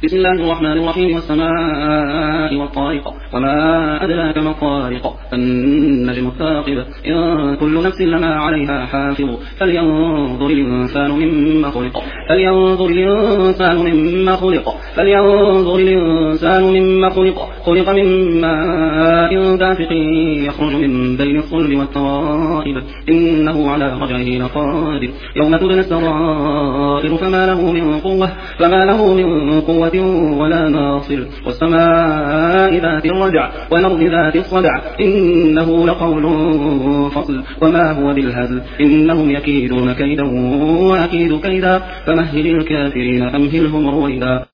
بسم الله الرحمن الرحيم والسماء والطارق وما أدراك ما الطارق النجم الثاقب إن كل نفس لما عليها حافظ فلينظر الإنسان مما خلق خلق من ماء دافق يخرج من بين الصلب والترائب إنه على رجعه لقادر يوم تبلى السرائر فما له من قوة ولا ناصر والسماء ذات الرجع والأرض ذات الصدع إنه لقول فصل وما هو بالهزل إنهم يكيدون كيدا وأكيد كيدا فمهل الكافرين أمهلهم رويدا.